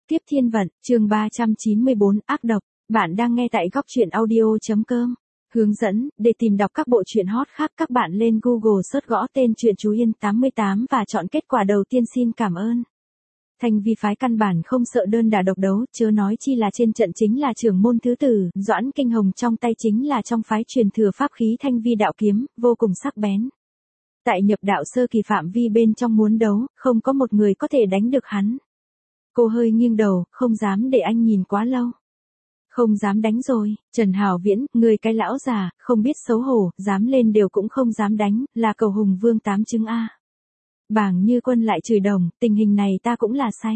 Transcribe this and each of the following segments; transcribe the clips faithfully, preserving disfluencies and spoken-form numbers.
Tiếp thiên vận, chương ba trăm chín mươi bốn, ác độc. Bạn đang nghe tại góc truyện audio chấm com. Hướng dẫn, để tìm đọc các bộ truyện hot khác các bạn lên Google search gõ tên truyện Chú Yên tám mươi tám và chọn kết quả đầu tiên. Xin cảm ơn. Thành vi phái căn bản không sợ đơn đả độc đấu, chớ nói chi là trên trận chính là trưởng môn thứ tử, Doãn Kinh Hồng trong tay chính là trong phái truyền thừa pháp khí Thanh Vi đạo kiếm, vô cùng sắc bén. Tại nhập đạo sơ kỳ phạm vi bên trong muốn đấu, không có một người có thể đánh được hắn. Cô hơi nghiêng đầu, không dám để anh nhìn quá lâu. Không dám đánh rồi, Trần Hào Viễn, người cái lão già, không biết xấu hổ, dám lên đều cũng không dám đánh, là cầu hùng vương tám chứng A. Bàng Như Quân lại chửi đồng, tình hình này ta cũng là say.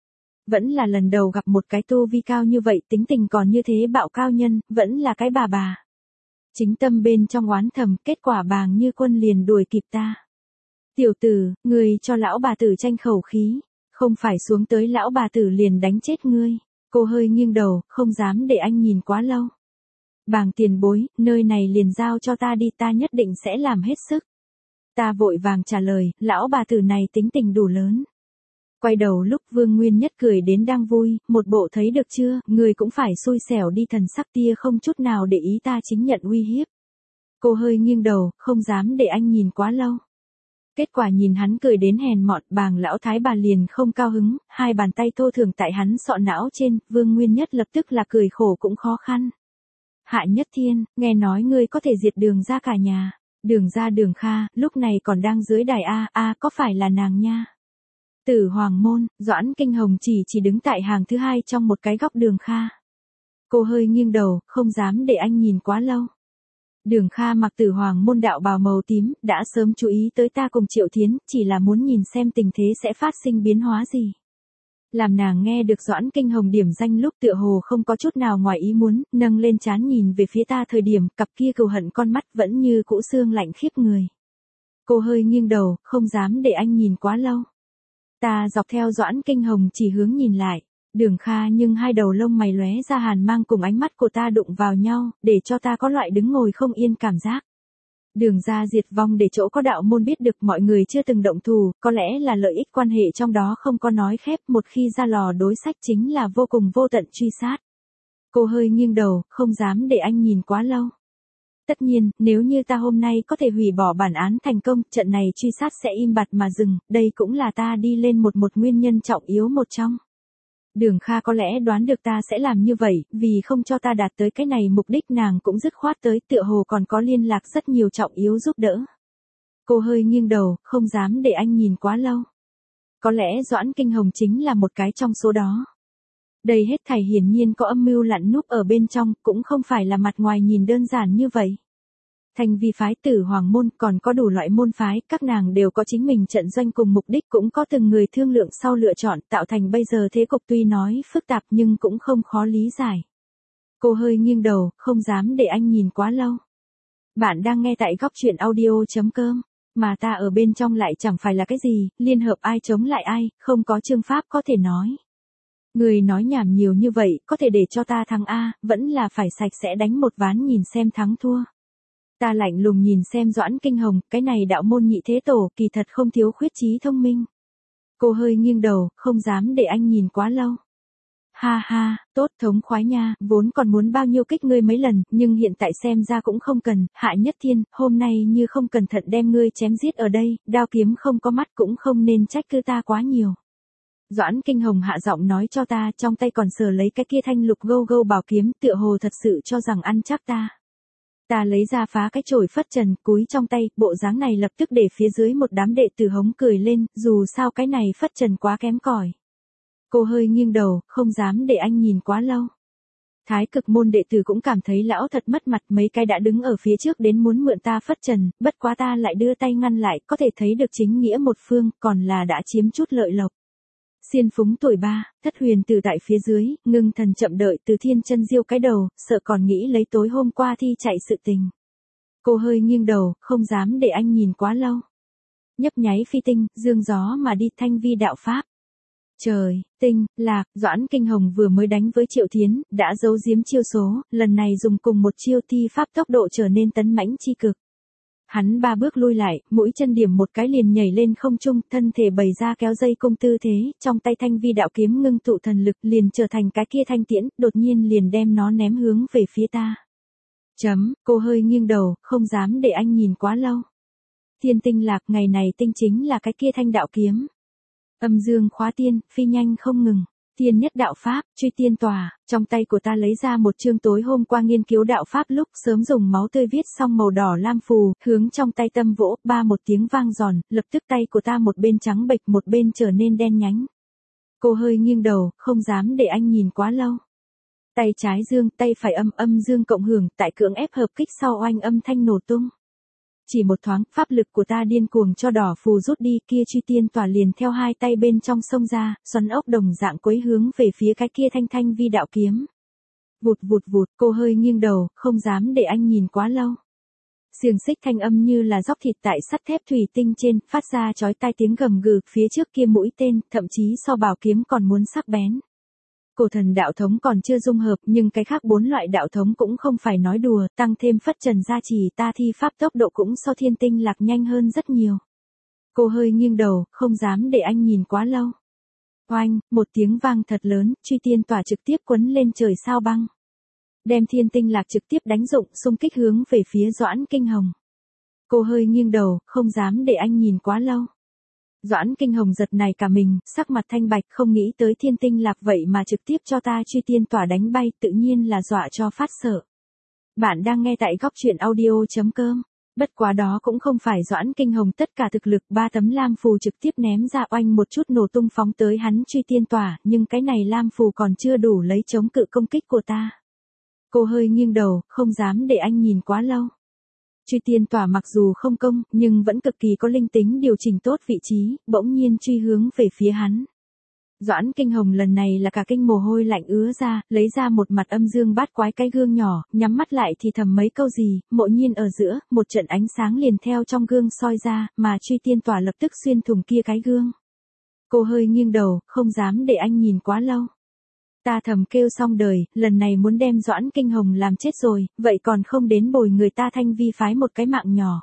Vẫn là lần đầu gặp một cái tu vi cao như vậy, tính tình còn như thế bạo cao nhân, vẫn là cái bà bà. Chính tâm bên trong oán thầm, kết quả Bàng Như Quân liền đuổi kịp ta. Tiểu tử, người cho lão bà tử tranh khẩu khí. Không phải xuống tới lão bà tử liền đánh chết ngươi. Cô hơi nghiêng đầu, không dám để anh nhìn quá lâu. Bàng tiền bối, nơi này liền giao cho ta đi, ta nhất định sẽ làm hết sức. Ta vội vàng trả lời, lão bà tử này tính tình đủ lớn. Quay đầu lúc Vương Nguyên Nhất cười đến đang vui, một bộ thấy được chưa, người cũng phải xui xẻo đi, thần sắc tia không chút nào để ý ta chính nhận uy hiếp. Cô hơi nghiêng đầu, không dám để anh nhìn quá lâu. Kết quả nhìn hắn cười đến hèn mọn, Bàng lão thái bà liền không cao hứng, hai bàn tay thô thường tại hắn sọ não trên, Vương Nguyên Nhất lập tức là cười khổ cũng khó khăn. Hạ Nhất Thiên, nghe nói ngươi có thể diệt Đường ra cả nhà. Đường ra Đường Kha, lúc này còn đang dưới đài A, A có phải là nàng nha? Tử Hoàng Môn, Doãn Kinh Hồng chỉ chỉ đứng tại hàng thứ hai trong một cái góc Đường Kha. Cô hơi nghiêng đầu, không dám để anh nhìn quá lâu. Đường Kha mặc Tử Hoàng Môn đạo bào màu tím, đã sớm chú ý tới ta cùng Triệu Thiến, chỉ là muốn nhìn xem tình thế sẽ phát sinh biến hóa gì. Làm nàng nghe được Doãn Kinh Hồng điểm danh lúc tựa hồ không có chút nào ngoài ý muốn, nâng lên trán nhìn về phía ta thời điểm, cặp kia cừu hận con mắt vẫn như cũ xương lạnh khiếp người. Cô hơi nghiêng đầu, không dám để anh nhìn quá lâu. Ta dọc theo Doãn Kinh Hồng chỉ hướng nhìn lại. Đường Kha nhưng hai đầu lông mày lóe ra hàn mang cùng ánh mắt của ta đụng vào nhau, để cho ta có loại đứng ngồi không yên cảm giác. Đường ra diệt vong để chỗ có đạo môn biết được mọi người chưa từng động thủ, có lẽ là lợi ích quan hệ trong đó không có nói khép, một khi ra lò đối sách chính là vô cùng vô tận truy sát. Cô hơi nghiêng đầu, không dám để anh nhìn quá lâu. Tất nhiên, nếu như ta hôm nay có thể hủy bỏ bản án thành công, trận này truy sát sẽ im bặt mà dừng, đây cũng là ta đi lên một một nguyên nhân trọng yếu một trong. Đường Kha có lẽ đoán được ta sẽ làm như vậy, vì không cho ta đạt tới cái này mục đích nàng cũng dứt khoát tới, tựa hồ còn có liên lạc rất nhiều trọng yếu giúp đỡ. Cô hơi nghiêng đầu, không dám để anh nhìn quá lâu. Có lẽ Doãn Kinh Hồng chính là một cái trong số đó. Đây hết thảy hiển nhiên có âm mưu lặn núp ở bên trong, cũng không phải là mặt ngoài nhìn đơn giản như vậy. Thành vi phái Tử Hoàng Môn còn có đủ loại môn phái, các nàng đều có chính mình trận doanh cùng mục đích, cũng có từng người thương lượng sau lựa chọn, tạo thành bây giờ thế cục tuy nói phức tạp nhưng cũng không khó lý giải. Cô hơi nghiêng đầu, không dám để anh nhìn quá lâu. Bạn đang nghe tại góc truyện audio chấm com, mà ta ở bên trong lại chẳng phải là cái gì, liên hợp ai chống lại ai, không có chương pháp có thể nói. Người nói nhảm nhiều như vậy, có thể để cho ta thắng A, vẫn là phải sạch sẽ đánh một ván nhìn xem thắng thua. Ta lạnh lùng nhìn xem Doãn Kinh Hồng, cái này đạo môn nhị thế tổ, kỳ thật không thiếu khuyết trí thông minh. Cô hơi nghiêng đầu, không dám để anh nhìn quá lâu. Ha ha, tốt thống khoái nha, vốn còn muốn bao nhiêu kích ngươi mấy lần, nhưng hiện tại xem ra cũng không cần. Hạ Nhất Thiên, hôm nay như không cẩn thận đem ngươi chém giết ở đây, đao kiếm không có mắt cũng không nên trách cứ ta quá nhiều. Doãn Kinh Hồng hạ giọng nói cho ta, trong tay còn sờ lấy cái kia thanh lục gâu gâu bảo kiếm, tựa hồ thật sự cho rằng ăn chắc ta. Ta lấy ra phá cái chổi phất trần, cúi trong tay, bộ dáng này lập tức để phía dưới một đám đệ tử hống cười lên, dù sao cái này phất trần quá kém cỏi. Cô hơi nghiêng đầu, không dám để anh nhìn quá lâu. Thái Cực Môn đệ tử cũng cảm thấy lão thật mất mặt, mấy cái đã đứng ở phía trước đến muốn mượn ta phất trần, bất quá ta lại đưa tay ngăn lại, có thể thấy được chính nghĩa một phương, còn là đã chiếm chút lợi lộc. Xiên Phúng tuổi ba, Thất Huyền Tử tại phía dưới, Ngưng Thần chậm đợi Từ Thiên Chân Diêu cái đầu, sợ còn nghĩ lấy tối hôm qua thi chạy sự tình. Cô hơi nghiêng đầu, không dám để anh nhìn quá lâu. Nhấp nháy phi tinh, dương gió mà đi, Thanh Vi đạo pháp. Trời, tinh, lạc, Doãn Kinh Hồng vừa mới đánh với Triệu Thiến, đã giấu giếm chiêu số, lần này dùng cùng một chiêu thi pháp tốc độ trở nên tấn mãnh chi cực. Hắn ba bước lui lại, mũi chân điểm một cái liền nhảy lên không trung, thân thể bày ra kéo dây cung tư thế, trong tay thanh vi đạo kiếm ngưng tụ thần lực liền trở thành cái kia thanh tiễn, đột nhiên liền đem nó ném hướng về phía ta. Chấm, cô hơi nghiêng đầu, không dám để anh nhìn quá lâu. Thiên tinh lạc, ngày này tinh chính là cái kia thanh đạo kiếm. Âm dương khóa tiên, phi nhanh không ngừng. Tiên nhất đạo pháp, truy tiên tòa, trong tay của ta lấy ra một chương tối hôm qua nghiên cứu đạo pháp lúc sớm dùng máu tươi viết xong màu đỏ lam phù, hướng trong tay tâm vỗ, ba một tiếng vang giòn, lập tức tay của ta một bên trắng bệch một bên trở nên đen nhánh. Cô hơi nghiêng đầu, không dám để anh nhìn quá lâu. Tay trái dương, tay phải âm âm dương cộng hưởng, tại cưỡng ép hợp kích sau oanh âm thanh nổ tung. Chỉ một thoáng, pháp lực của ta điên cuồng cho đỏ phù rút đi, kia truy tiên tỏa liền theo hai tay bên trong sông ra, xoắn ốc đồng dạng quấy hướng về phía cái kia thanh thanh vi đạo kiếm. Vụt vụt vụt, cô hơi nghiêng đầu, không dám để anh nhìn quá lâu. Xiềng xích thanh âm như là dóc thịt tại sắt thép thủy tinh trên, phát ra chói tai tiếng gầm gừ, phía trước kia mũi tên, thậm chí so bảo kiếm còn muốn sắc bén. Cổ thần đạo thống còn chưa dung hợp, nhưng cái khác bốn loại đạo thống cũng không phải nói đùa, tăng thêm phất trần gia trì, ta thi pháp tốc độ cũng so thiên tinh lạc nhanh hơn rất nhiều. Cô hơi nghiêng đầu, không dám để anh nhìn quá lâu. Oanh, một tiếng vang thật lớn, truy tiên tỏa trực tiếp quấn lên trời sao băng. Đem thiên tinh lạc trực tiếp đánh rụng, xung kích hướng về phía Doãn Kinh Hồng. Cô hơi nghiêng đầu, không dám để anh nhìn quá lâu. Doãn Kinh Hồng giật này cả mình, sắc mặt thanh bạch, không nghĩ tới thiên tinh lạc vậy mà trực tiếp cho ta truy tiên tỏa đánh bay, tự nhiên là dọa cho phát sợ. Bạn đang nghe tại góc truyện audio chấm com. Bất quá đó cũng không phải Doãn Kinh Hồng tất cả thực lực, ba tấm lam phù trực tiếp ném ra oanh một chút nổ tung phóng tới hắn truy tiên tỏa, nhưng cái này lam phù còn chưa đủ lấy chống cự công kích của ta. Cô hơi nghiêng đầu, không dám để anh nhìn quá lâu. Truy tiên tỏa mặc dù không công, nhưng vẫn cực kỳ có linh tính điều chỉnh tốt vị trí, bỗng nhiên truy hướng về phía hắn. Doãn Kinh Hồng lần này là cả kinh mồ hôi lạnh ứa ra, lấy ra một mặt âm dương bát quái cái gương nhỏ, nhắm mắt lại thì thầm mấy câu gì, mộ nhiên ở giữa, một trận ánh sáng liền theo trong gương soi ra, mà truy tiên tỏa lập tức xuyên thủng kia cái gương. Cô hơi nghiêng đầu, không dám để anh nhìn quá lâu. Ta thầm kêu xong đời, lần này muốn đem Doãn Kinh Hồng làm chết rồi, vậy còn không đến bồi người ta thanh vi phái một cái mạng nhỏ.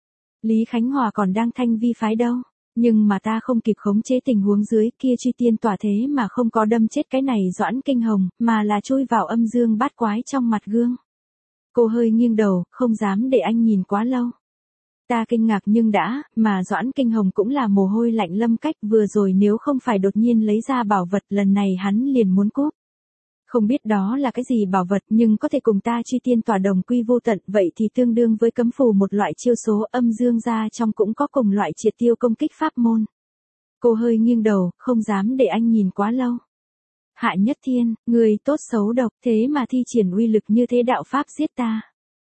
Lý Khánh Hòa còn đang thanh vi phái đâu, nhưng mà ta không kịp khống chế tình huống dưới, kia truy tiên tỏa thế mà không có đâm chết cái này Doãn Kinh Hồng, mà là chui vào âm dương bát quái trong mặt gương. Cô hơi nghiêng đầu, không dám để anh nhìn quá lâu. Ta kinh ngạc nhưng đã, mà Doãn Kinh Hồng cũng là mồ hôi lạnh lâm cách, vừa rồi nếu không phải đột nhiên lấy ra bảo vật, lần này hắn liền muốn cúp. Không biết đó là cái gì bảo vật, nhưng có thể cùng ta truy tiên tỏa đồng quy vô tận, vậy thì tương đương với cấm phù một loại chiêu số, âm dương ra trong cũng có cùng loại triệt tiêu công kích pháp môn. Cô hơi nghiêng đầu, không dám để anh nhìn quá lâu. Hạ Nhất Thiên, người tốt xấu độc, thế mà thi triển uy lực như thế đạo pháp giết ta.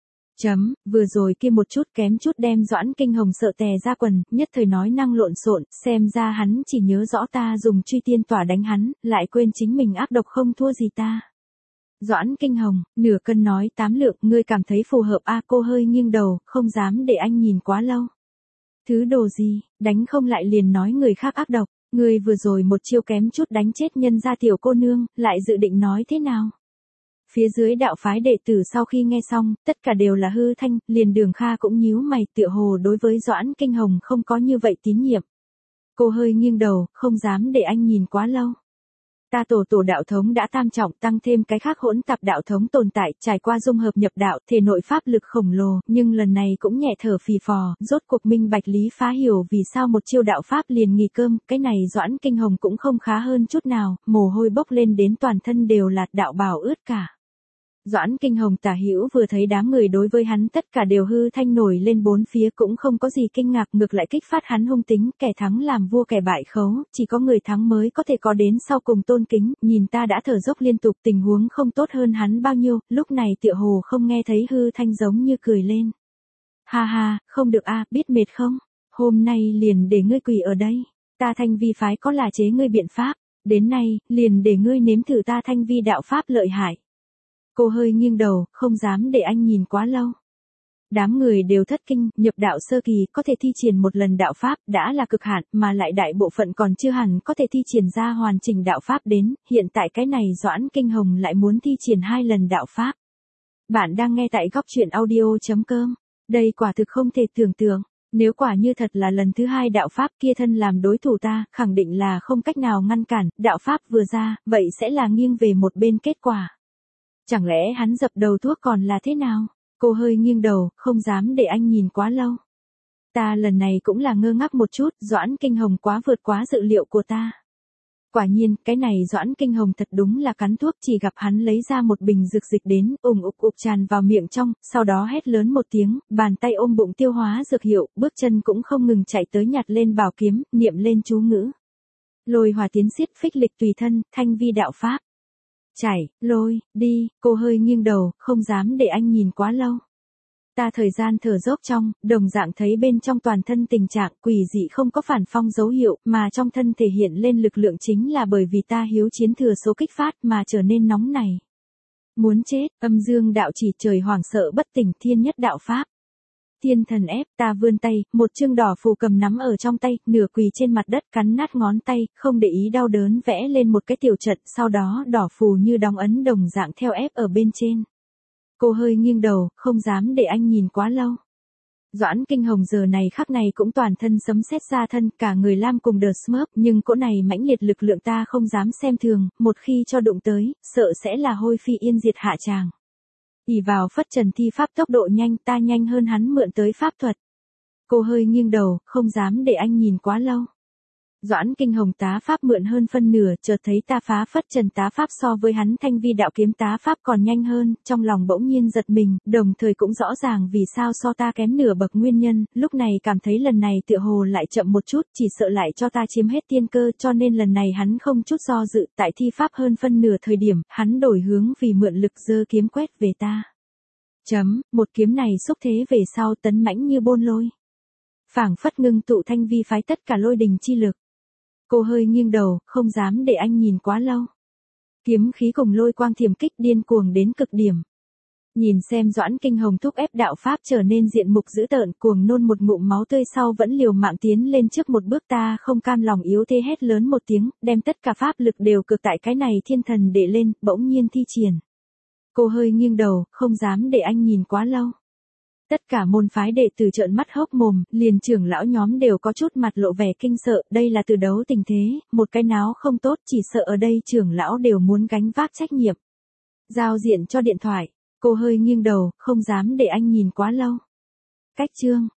Chấm, vừa rồi kia một chút kém chút đem Doãn Kinh Hồng sợ tè ra quần, nhất thời nói năng lộn xộn, xem ra hắn chỉ nhớ rõ ta dùng truy tiên tỏa đánh hắn, lại quên chính mình ác độc không thua gì ta. Doãn Kinh Hồng, nửa cân nói tám lượng, ngươi cảm thấy phù hợp a? Cô hơi nghiêng đầu, không dám để anh nhìn quá lâu. Thứ đồ gì, đánh không lại liền nói người khác ác độc, ngươi vừa rồi một chiêu kém chút đánh chết nhân gia tiểu cô nương, lại dự định nói thế nào? Phía dưới đạo phái đệ tử sau khi nghe xong, tất cả đều là hư thanh, liền Đường Kha cũng nhíu mày, tựa hồ đối với Doãn Kinh Hồng không có như vậy tín nhiệm. Cô hơi nghiêng đầu, không dám để anh nhìn quá lâu. Ta tổ tổ đạo thống đã tam trọng, tăng thêm cái khác hỗn tạp đạo thống tồn tại, trải qua dung hợp nhập đạo, thể nội pháp lực khổng lồ, nhưng lần này cũng nhẹ thở phì phò, rốt cuộc minh bạch lý phá hiểu vì sao một chiêu đạo pháp liền nghỉ cơm, cái này Doãn Kinh Hồng cũng không khá hơn chút nào, mồ hôi bốc lên đến toàn thân đều là đạo bào ướt cả. Doãn Kinh Hồng tả hữu vừa thấy đám người đối với hắn tất cả đều hư thanh nổi lên bốn phía, cũng không có gì kinh ngạc, ngược lại kích phát hắn hung tính, kẻ thắng làm vua kẻ bại khấu, chỉ có người thắng mới có thể có đến sau cùng tôn kính, nhìn ta đã thở dốc liên tục, tình huống không tốt hơn hắn bao nhiêu, lúc này tựa hồ không nghe thấy hư thanh giống như cười lên. Ha ha, không được a, biết mệt không? Hôm nay liền để ngươi quỳ ở đây, ta thanh vi phái có là chế ngươi biện pháp, đến nay, liền để ngươi nếm thử ta thanh vi đạo pháp lợi hại. Cô hơi nghiêng đầu, không dám để anh nhìn quá lâu. Đám người đều thất kinh, nhập đạo sơ kỳ có thể thi triển một lần đạo pháp đã là cực hạn, mà lại đại bộ phận còn chưa hẳn có thể thi triển ra hoàn chỉnh đạo pháp đến, hiện tại cái này Doãn Kinh Hồng lại muốn thi triển hai lần đạo pháp. Bạn đang nghe tại góc truyện audio chấm com. Đây quả thực không thể tưởng tượng. Nếu quả như thật là lần thứ hai đạo pháp kia thân làm đối thủ ta, khẳng định là không cách nào ngăn cản, đạo pháp vừa ra, vậy sẽ là nghiêng về một bên kết quả. Chẳng lẽ hắn dập đầu thuốc còn là thế nào? Cô hơi nghiêng đầu, không dám để anh nhìn quá lâu. Ta lần này cũng là ngơ ngác một chút, Doãn Kinh Hồng quá vượt quá dự liệu của ta. Quả nhiên, cái này Doãn Kinh Hồng thật đúng là cắn thuốc, chỉ gặp hắn lấy ra một bình dược dịch đến, ùng ục ục tràn vào miệng trong, sau đó hét lớn một tiếng, bàn tay ôm bụng tiêu hóa dược hiệu, bước chân cũng không ngừng chạy tới nhặt lên bảo kiếm, niệm lên chú ngữ. Lôi hòa tiến xiết phích lịch tùy thân, thanh vi đạo pháp. Chảy, lôi, đi, cô hơi nghiêng đầu, không dám để anh nhìn quá lâu. Ta thời gian thở dốc trong, đồng dạng thấy bên trong toàn thân tình trạng quỷ dị không có phản phong dấu hiệu, mà trong thân thể hiện lên lực lượng chính là bởi vì ta hiếu chiến thừa số kích phát mà trở nên nóng này. Muốn chết, âm dương đạo chỉ trời hoảng sợ bất tỉnh thiên nhất đạo pháp. Thiên thần ép, ta vươn tay, một chương đỏ phù cầm nắm ở trong tay, nửa quỳ trên mặt đất cắn nát ngón tay, không để ý đau đớn vẽ lên một cái tiểu trận, sau đó đỏ phù như đóng ấn đồng dạng theo ép ở bên trên. Cô hơi nghiêng đầu, không dám để anh nhìn quá lâu. Doãn Kinh Hồng giờ này khắc này cũng toàn thân sấm sét ra thân, cả người lam cùng đờ Smurf, nhưng cỗ này mãnh liệt lực lượng ta không dám xem thường, một khi cho đụng tới, sợ sẽ là hôi phi yên diệt hạ tràng. ỷ vào phất trần thi pháp tốc độ nhanh, ta nhanh hơn hắn mượn tới pháp thuật. Cô hơi nghiêng đầu, không dám để anh nhìn quá lâu. Doãn Kinh Hồng tá pháp mượn hơn phân nửa, chợt thấy ta phá phất trần tá pháp so với hắn thanh vi đạo kiếm tá pháp còn nhanh hơn, trong lòng bỗng nhiên giật mình, đồng thời cũng rõ ràng vì sao so ta kém nửa bậc nguyên nhân, lúc này cảm thấy lần này tựa hồ lại chậm một chút, chỉ sợ lại cho ta chiếm hết tiên cơ, cho nên lần này hắn không chút do dự, tại thi pháp hơn phân nửa thời điểm, hắn đổi hướng vì mượn lực giơ kiếm quét về ta. Chấm, một kiếm này xúc thế về sau tấn mãnh như bôn lôi. Phảng phất ngưng tụ thanh vi phái tất cả lôi đình chi lực. Cô hơi nghiêng đầu, không dám để anh nhìn quá lâu. Kiếm khí cùng lôi quang thiểm kích điên cuồng đến cực điểm. Nhìn xem Doãn Kinh Hồng thúc ép đạo pháp trở nên diện mục dữ tợn, cuồng nôn một ngụm máu tươi sau vẫn liều mạng tiến lên trước một bước, ta không cam lòng yếu thế hét lớn một tiếng, đem tất cả pháp lực đều cực tại cái này thiên thần để lên, bỗng nhiên thi triển. Cô hơi nghiêng đầu, không dám để anh nhìn quá lâu. Tất cả môn phái đệ tử trợn mắt hốc mồm, liền trưởng lão nhóm đều có chút mặt lộ vẻ kinh sợ, đây là từ đấu tình thế, một cái náo không tốt, chỉ sợ ở đây trưởng lão đều muốn gánh vác trách nhiệm. Giao diện cho điện thoại, cô hơi nghiêng đầu, không dám để anh nhìn quá lâu. Cách chương